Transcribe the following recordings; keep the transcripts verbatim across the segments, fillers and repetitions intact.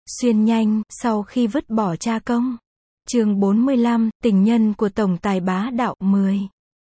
Xuyên nhanh, sau khi vứt bỏ cha công. Chương bốn mươi lăm, tình nhân của tổng tài bá đạo mười.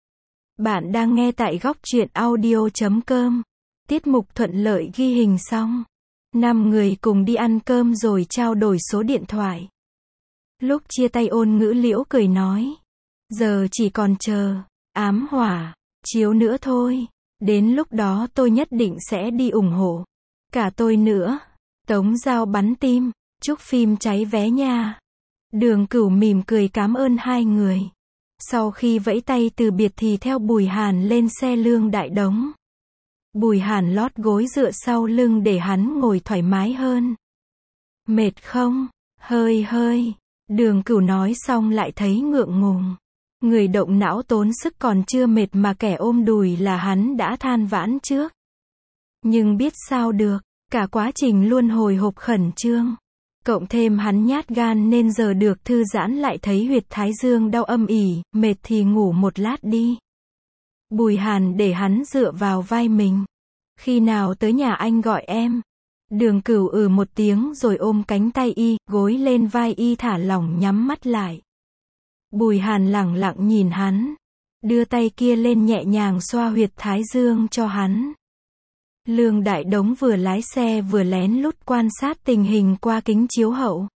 Bạn đang nghe tại góc truyện audio chấm com. Tiết mục thuận lợi ghi hình xong. Năm người cùng đi ăn cơm rồi trao đổi số điện thoại. Lúc chia tay Ôn Ngữ Liễu cười nói. Giờ chỉ còn chờ, ám hỏa, chiếu nữa thôi. Đến lúc đó tôi nhất định sẽ đi ủng hộ. Cả tôi nữa. Tống Giao bắn tim, chúc phim cháy vé nha. Đường Cửu mỉm cười cảm ơn hai người. Sau khi vẫy tay từ biệt thì theo Bùi Hàn lên xe Lương Đại Đống. Bùi Hàn lót gối dựa sau lưng để hắn ngồi thoải mái hơn. Mệt không? Hơi hơi. Đường Cửu nói xong lại thấy ngượng ngùng. Người động não tốn sức còn chưa mệt mà kẻ ôm đùi là hắn đã than vãn trước. Nhưng biết sao được, cả quá trình luôn hồi hộp khẩn trương. Cộng thêm hắn nhát gan nên giờ được thư giãn lại thấy huyệt thái dương đau âm ỉ, mệt thì ngủ một lát đi. Bùi Hàn để hắn dựa vào vai mình. Khi nào tới nhà anh gọi em. Đường Cửu ừ một tiếng rồi ôm cánh tay y, gối lên vai y thả lỏng nhắm mắt lại. Bùi Hàn lẳng lặng nhìn hắn. Đưa tay kia lên nhẹ nhàng xoa huyệt thái dương cho hắn. Lương Đại Đống vừa lái xe vừa lén lút quan sát tình hình qua kính chiếu hậu.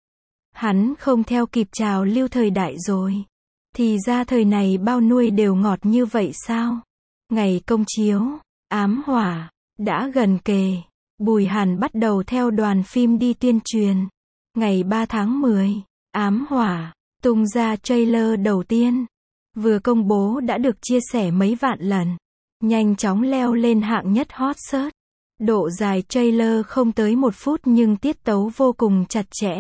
Hắn không theo kịp trào lưu thời đại rồi. Thì ra thời này bao nuôi đều ngọt như vậy sao? Ngày công chiếu, ám hỏa, đã gần kề. Bùi Hàn bắt đầu theo đoàn phim đi tuyên truyền. Ngày ba tháng mười, ám hỏa, tung ra trailer đầu tiên. Vừa công bố đã được chia sẻ mấy vạn lần. Nhanh chóng leo lên hạng nhất hot search. Độ dài trailer không tới một phút nhưng tiết tấu vô cùng chặt chẽ.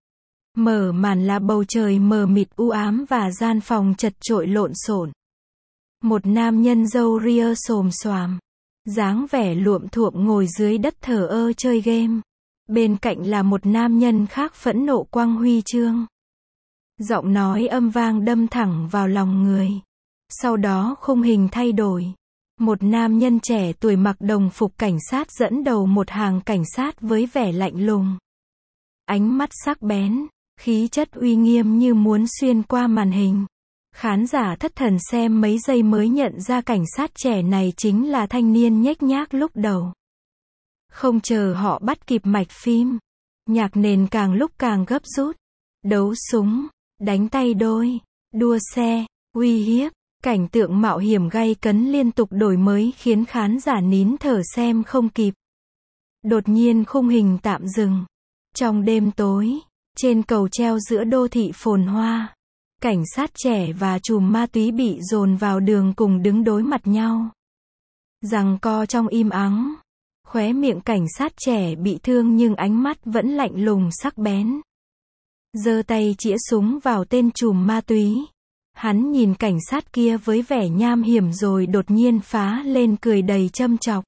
Mở màn là bầu trời mờ mịt u ám và gian phòng chật chội lộn xộn. Một nam nhân râu ria xồm xoàm, dáng vẻ luộm thuộm ngồi dưới đất thờ ơ chơi game. Bên cạnh là một nam nhân khác phẫn nộ quăng huy chương. Giọng nói âm vang đâm thẳng vào lòng người. Sau đó khung hình thay đổi. Một nam nhân trẻ tuổi mặc đồng phục cảnh sát dẫn đầu một hàng cảnh sát với vẻ lạnh lùng. Ánh mắt sắc bén, khí chất uy nghiêm như muốn xuyên qua màn hình. Khán giả thất thần xem mấy giây mới nhận ra cảnh sát trẻ này chính là thanh niên nhếch nhác lúc đầu. Không chờ họ bắt kịp mạch phim, nhạc nền càng lúc càng gấp rút. Đấu súng, đánh tay đôi, đua xe, uy hiếp. Cảnh tượng mạo hiểm gay cấn liên tục đổi mới khiến khán giả nín thở xem không kịp. Đột nhiên khung hình tạm dừng. Trong đêm tối, trên cầu treo giữa đô thị phồn hoa, cảnh sát trẻ và trùm ma túy bị dồn vào đường cùng đứng đối mặt nhau. Giằng co trong im ắng, khóe miệng cảnh sát trẻ bị thương nhưng ánh mắt vẫn lạnh lùng sắc bén. Giơ tay chĩa súng vào tên trùm ma túy. Hắn nhìn cảnh sát kia với vẻ nham hiểm rồi đột nhiên phá lên cười đầy châm chọc.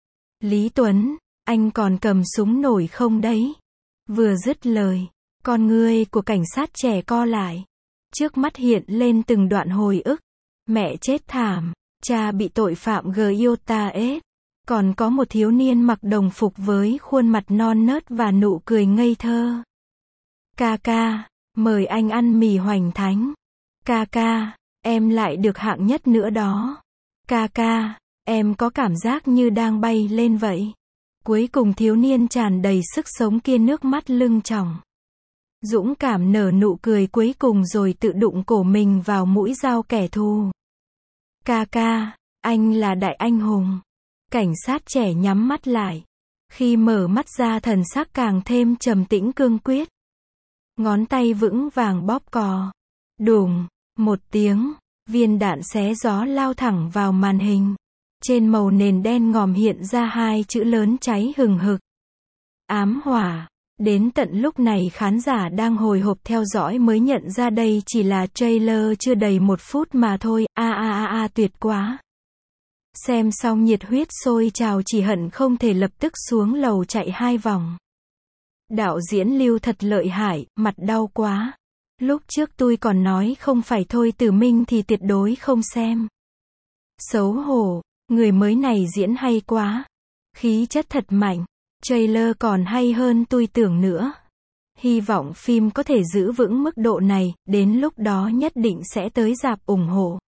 Lý Tuấn, anh còn cầm súng nổi không đấy? Vừa dứt lời, con ngươi của cảnh sát trẻ co lại. Trước mắt hiện lên từng đoạn hồi ức. Mẹ chết thảm, cha bị tội phạm giê i ô tê a ét. Còn có một thiếu niên mặc đồng phục với khuôn mặt non nớt và nụ cười ngây thơ. Ca ca, mời anh ăn mì hoành thánh. Ca ca, em lại được hạng nhất nữa đó. Ca ca, em có cảm giác như đang bay lên vậy. Cuối cùng thiếu niên tràn đầy sức sống kia nước mắt lưng tròng. Dũng cảm nở nụ cười cuối cùng rồi tự đụng cổ mình vào mũi dao kẻ thù. Ca ca, anh là đại anh hùng. Cảnh sát trẻ nhắm mắt lại. Khi mở mắt ra thần sắc càng thêm trầm tĩnh cương quyết. Ngón tay vững vàng bóp cò. Đùng. Một tiếng, viên đạn xé gió lao thẳng vào màn hình. Trên màu nền đen ngòm hiện ra hai chữ lớn cháy hừng hực. Ám hỏa. Đến tận lúc này khán giả đang hồi hộp theo dõi mới nhận ra đây chỉ là trailer chưa đầy một phút mà thôi. A a a a tuyệt quá. Xem xong nhiệt huyết sôi trào chỉ hận không thể lập tức xuống lầu chạy hai vòng. Đạo diễn Lưu thật lợi hại, mặt đau quá. Lúc trước tôi còn nói không phải Thôi Tử Minh thì tuyệt đối không xem. Xấu hổ, người mới này diễn hay quá. Khí chất thật mạnh. Trailer còn hay hơn tôi tưởng nữa. Hy vọng phim có thể giữ vững mức độ này, đến lúc đó nhất định sẽ tới rạp ủng hộ.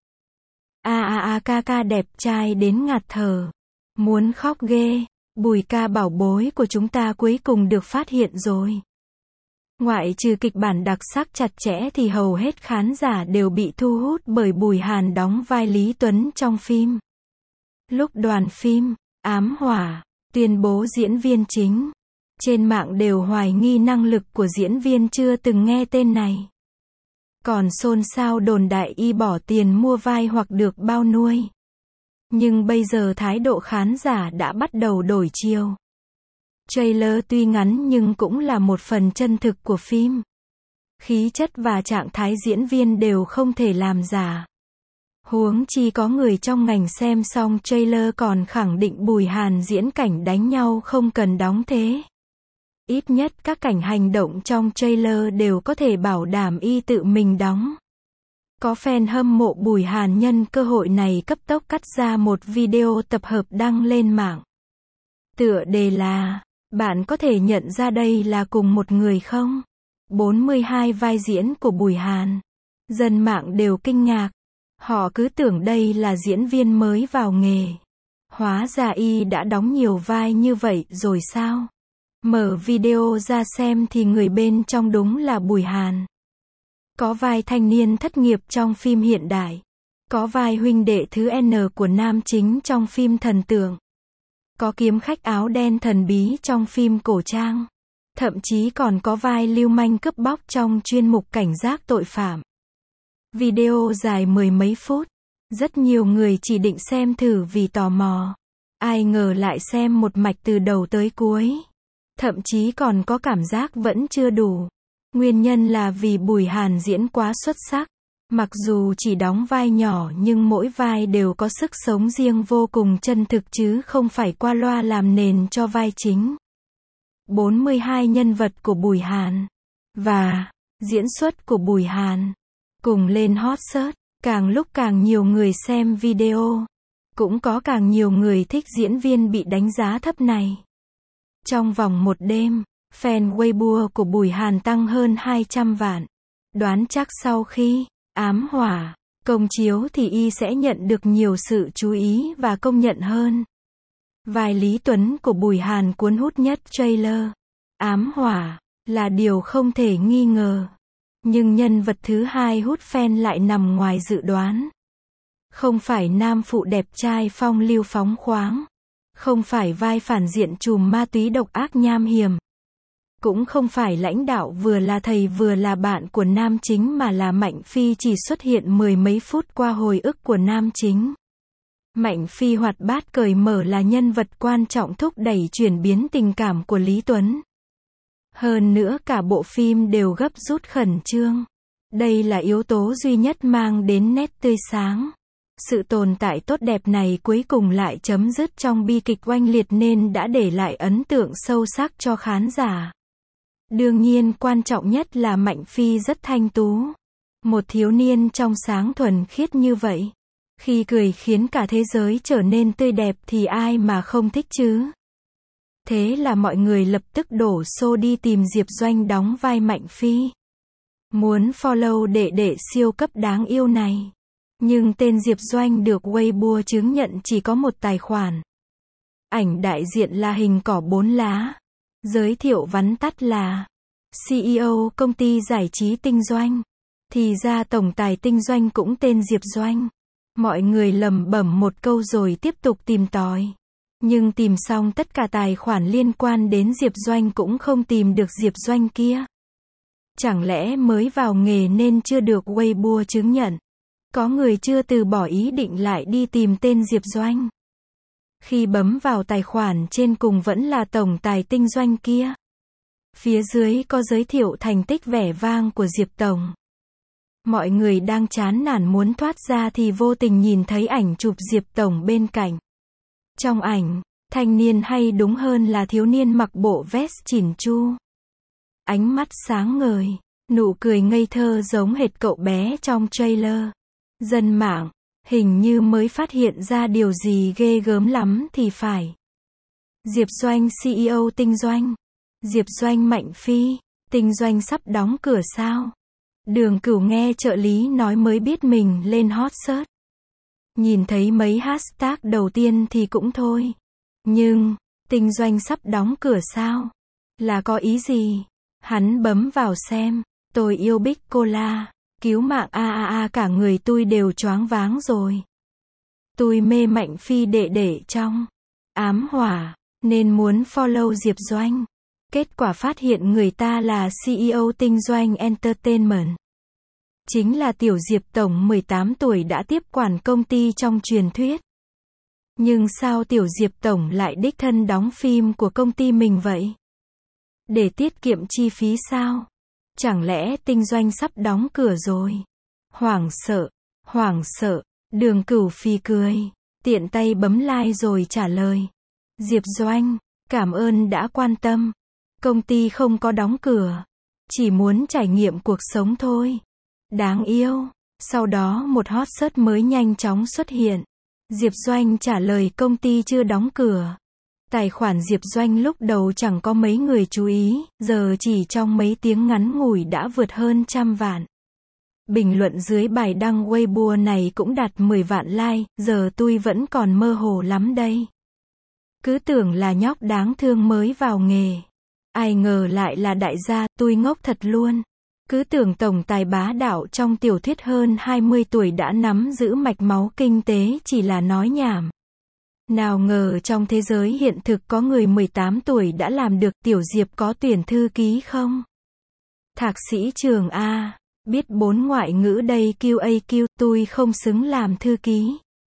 A a a ca ca đẹp trai đến ngạt thở. Muốn khóc ghê. Bùi ca bảo bối của chúng ta cuối cùng được phát hiện rồi. Ngoại trừ kịch bản đặc sắc chặt chẽ thì hầu hết khán giả đều bị thu hút bởi Bùi Hàn đóng vai Lý Tuấn trong phim. Lúc đoàn phim, Ám Hỏa, tuyên bố diễn viên chính, trên mạng đều hoài nghi năng lực của diễn viên chưa từng nghe tên này. Còn xôn xao đồn đại y bỏ tiền mua vai hoặc được bao nuôi. Nhưng bây giờ thái độ khán giả đã bắt đầu đổi chiều. Trailer tuy ngắn nhưng cũng là một phần chân thực của phim. Khí chất và trạng thái diễn viên đều không thể làm giả. Huống chi có người trong ngành xem xong trailer còn khẳng định Bùi Hàn diễn cảnh đánh nhau không cần đóng thế. Ít nhất các cảnh hành động trong trailer đều có thể bảo đảm y tự mình đóng. Có fan hâm mộ Bùi Hàn nhân cơ hội này cấp tốc cắt ra một video tập hợp đăng lên mạng. Tựa đề là, bạn có thể nhận ra đây là cùng một người không? bốn mươi hai vai diễn của Bùi Hàn. Dân mạng đều kinh ngạc. Họ cứ tưởng đây là diễn viên mới vào nghề. Hóa ra y đã đóng nhiều vai như vậy rồi sao? Mở video ra xem thì người bên trong đúng là Bùi Hàn. Có vai thanh niên thất nghiệp trong phim hiện đại. Có vai huynh đệ thứ N của nam chính trong phim thần tượng. Có kiếm khách áo đen thần bí trong phim cổ trang. Thậm chí còn có vai lưu manh cướp bóc trong chuyên mục cảnh giác tội phạm. Video dài mười mấy phút. Rất nhiều người chỉ định xem thử vì tò mò. Ai ngờ lại xem một mạch từ đầu tới cuối. Thậm chí còn có cảm giác vẫn chưa đủ. Nguyên nhân là vì Bùi Hàn diễn quá xuất sắc. Mặc dù chỉ đóng vai nhỏ nhưng mỗi vai đều có sức sống riêng vô cùng chân thực chứ không phải qua loa làm nền cho vai chính. bốn mươi hai nhân vật của Bùi Hàn và diễn xuất của Bùi Hàn cùng lên hot search, càng lúc càng nhiều người xem video, cũng có càng nhiều người thích diễn viên bị đánh giá thấp này. Trong vòng một đêm, fan Weibo của Bùi Hàn tăng hơn hai trăm vạn. Đoán chắc sau khi Ám Hỏa công chiếu thì y sẽ nhận được nhiều sự chú ý và công nhận hơn. Vai Lý Tuấn của Bùi Hàn cuốn hút nhất trailer Ám Hỏa là điều không thể nghi ngờ. Nhưng nhân vật thứ hai hút fan lại nằm ngoài dự đoán. Không phải nam phụ đẹp trai phong lưu phóng khoáng. Không phải vai phản diện trùm ma túy độc ác nham hiểm. Cũng không phải lãnh đạo vừa là thầy vừa là bạn của nam chính mà là Mạnh Phi chỉ xuất hiện mười mấy phút qua hồi ức của nam chính. Mạnh Phi hoạt bát cởi mở là nhân vật quan trọng thúc đẩy chuyển biến tình cảm của Lý Tuấn. Hơn nữa cả bộ phim đều gấp rút khẩn trương. Đây là yếu tố duy nhất mang đến nét tươi sáng. Sự tồn tại tốt đẹp này cuối cùng lại chấm dứt trong bi kịch oanh liệt nên đã để lại ấn tượng sâu sắc cho khán giả. Đương nhiên quan trọng nhất là Mạnh Phi rất thanh tú. Một thiếu niên trong sáng thuần khiết như vậy. Khi cười khiến cả thế giới trở nên tươi đẹp thì ai mà không thích chứ. Thế là mọi người lập tức đổ xô đi tìm Diệp Doanh đóng vai Mạnh Phi. Muốn follow đệ đệ siêu cấp đáng yêu này. Nhưng tên Diệp Doanh được Weibo chứng nhận chỉ có một tài khoản. Ảnh đại diện là hình cỏ bốn lá. Giới thiệu vắn tắt là xê e ô công ty giải trí Tinh Doanh. Thì ra tổng tài Tinh Doanh cũng tên Diệp Doanh. Mọi người lẩm bẩm một câu rồi tiếp tục tìm tòi. Nhưng tìm xong tất cả tài khoản liên quan đến Diệp Doanh cũng không tìm được Diệp Doanh kia. Chẳng lẽ mới vào nghề nên chưa được Weibo chứng nhận? Có người chưa từ bỏ ý định lại đi tìm tên Diệp Doanh. Khi bấm vào tài khoản trên cùng vẫn là tổng tài Tinh Doanh kia. Phía dưới có giới thiệu thành tích vẻ vang của Diệp Tổng. Mọi người đang chán nản muốn thoát ra thì vô tình nhìn thấy ảnh chụp Diệp Tổng bên cạnh. Trong ảnh, thanh niên hay đúng hơn là thiếu niên mặc bộ vest chỉn chu. Ánh mắt sáng ngời, nụ cười ngây thơ giống hệt cậu bé trong trailer. Dân mạng, hình như mới phát hiện ra điều gì ghê gớm lắm thì phải. Diệp Doanh xê e ô Tinh Doanh. Diệp Doanh Mạnh Phi, Tinh Doanh sắp đóng cửa sao? Đường Cửu nghe trợ lý nói mới biết mình lên hot search. Nhìn thấy mấy hashtag đầu tiên thì cũng thôi. Nhưng, Tinh Doanh sắp đóng cửa sao? Là có ý gì? Hắn bấm vào xem. Tôi yêu Big Cola. Cứu mạng a a a cả người tôi đều choáng váng rồi. Tôi mê Mạnh Phi đệ đệ trong ám hỏa, nên muốn follow Diệp Doanh. Kết quả phát hiện người ta là xê e ô Tinh Doanh Entertainment. Chính là tiểu Diệp tổng mười tám tuổi đã tiếp quản công ty trong truyền thuyết. Nhưng sao tiểu Diệp tổng lại đích thân đóng phim của công ty mình vậy? Để tiết kiệm chi phí sao? Chẳng lẽ Tinh Doanh sắp đóng cửa rồi? Hoảng sợ, hoảng sợ, Đường Cửu phì cười, tiện tay bấm like rồi trả lời. Diệp Doanh, cảm ơn đã quan tâm. Công ty không có đóng cửa, chỉ muốn trải nghiệm cuộc sống thôi. Đáng yêu. Sau đó một hot search mới nhanh chóng xuất hiện. Diệp Doanh trả lời công ty chưa đóng cửa. Tài khoản Diệp Doanh lúc đầu chẳng có mấy người chú ý, giờ chỉ trong mấy tiếng ngắn ngủi đã vượt hơn trăm vạn. Bình luận dưới bài đăng Weibo này cũng đạt mười vạn like, giờ tôi vẫn còn mơ hồ lắm đây. Cứ tưởng là nhóc đáng thương mới vào nghề. Ai ngờ lại là đại gia, tôi ngốc thật luôn. Cứ tưởng tổng tài bá đạo trong tiểu thuyết hơn hai mươi tuổi đã nắm giữ mạch máu kinh tế chỉ là nói nhảm. Nào ngờ trong thế giới hiện thực có người mười tám tuổi đã làm được. Tiểu Diệp có tuyển thư ký không? Thạc sĩ trường A, biết bốn ngoại ngữ đây quy a quy, tôi không xứng làm thư ký.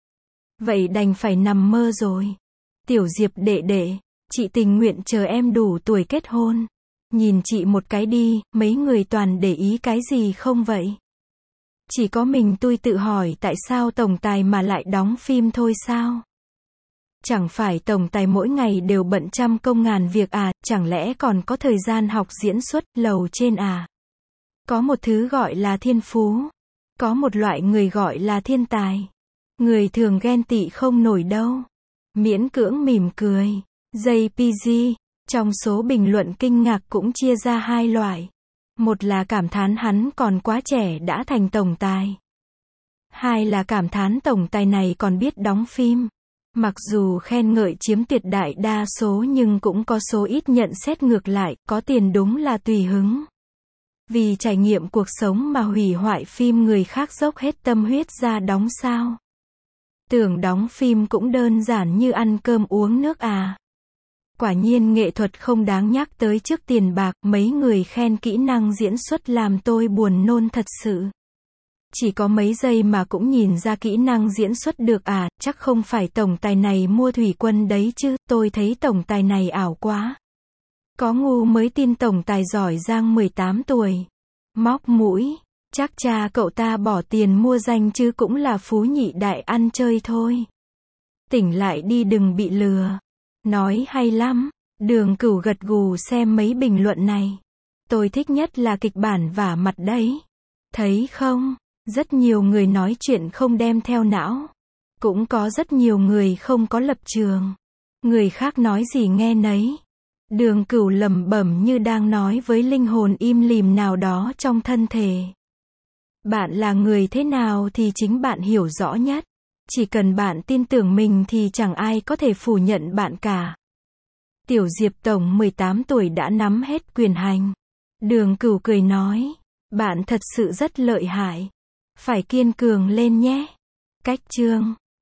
Vậy đành phải nằm mơ rồi. Tiểu Diệp đệ đệ, chị tình nguyện chờ em đủ tuổi kết hôn. Nhìn chị một cái đi, mấy người toàn để ý cái gì không vậy? Chỉ có mình tôi tự hỏi tại sao tổng tài mà lại đóng phim thôi sao? Chẳng phải tổng tài mỗi ngày đều bận trăm công ngàn việc à, chẳng lẽ còn có thời gian học diễn xuất lầu trên à? Có một thứ gọi là thiên phú. Có một loại người gọi là thiên tài. Người thường ghen tị không nổi đâu. Miễn cưỡng mỉm cười. gi pê giê, trong số bình luận kinh ngạc cũng chia ra hai loại. Một là cảm thán hắn còn quá trẻ đã thành tổng tài. Hai là cảm thán tổng tài này còn biết đóng phim. Mặc dù khen ngợi chiếm tuyệt đại đa số nhưng cũng có số ít nhận xét ngược lại, có tiền đúng là tùy hứng. Vì trải nghiệm cuộc sống mà hủy hoại phim người khác dốc hết tâm huyết ra đóng sao? Tưởng đóng phim cũng đơn giản như ăn cơm uống nước à? Quả nhiên nghệ thuật không đáng nhắc tới trước tiền bạc, mấy người khen kỹ năng diễn xuất làm tôi buồn nôn thật sự. Chỉ có mấy giây mà cũng nhìn ra kỹ năng diễn xuất được à, chắc không phải tổng tài này mua thủy quân đấy chứ, tôi thấy tổng tài này ảo quá. Có ngu mới tin tổng tài giỏi giang mười tám tuổi. Móc mũi, chắc cha cậu ta bỏ tiền mua danh chứ cũng là phú nhị đại ăn chơi thôi. Tỉnh lại đi đừng bị lừa. Nói hay lắm. Đường Cửu gật gù xem mấy bình luận này. Tôi thích nhất là kịch bản vả mặt đấy. Thấy không? Rất nhiều người nói chuyện không đem theo não. Cũng có rất nhiều người không có lập trường. Người khác nói gì nghe nấy. Đường Cửu lẩm bẩm như đang nói với linh hồn im lìm nào đó trong thân thể. Bạn là người thế nào thì chính bạn hiểu rõ nhất. Chỉ cần bạn tin tưởng mình thì chẳng ai có thể phủ nhận bạn cả. Tiểu Diệp tổng mười tám tuổi đã nắm hết quyền hành. Đường Cửu cười nói, bạn thật sự rất lợi hại. Phải kiên cường lên nhé. Cách chương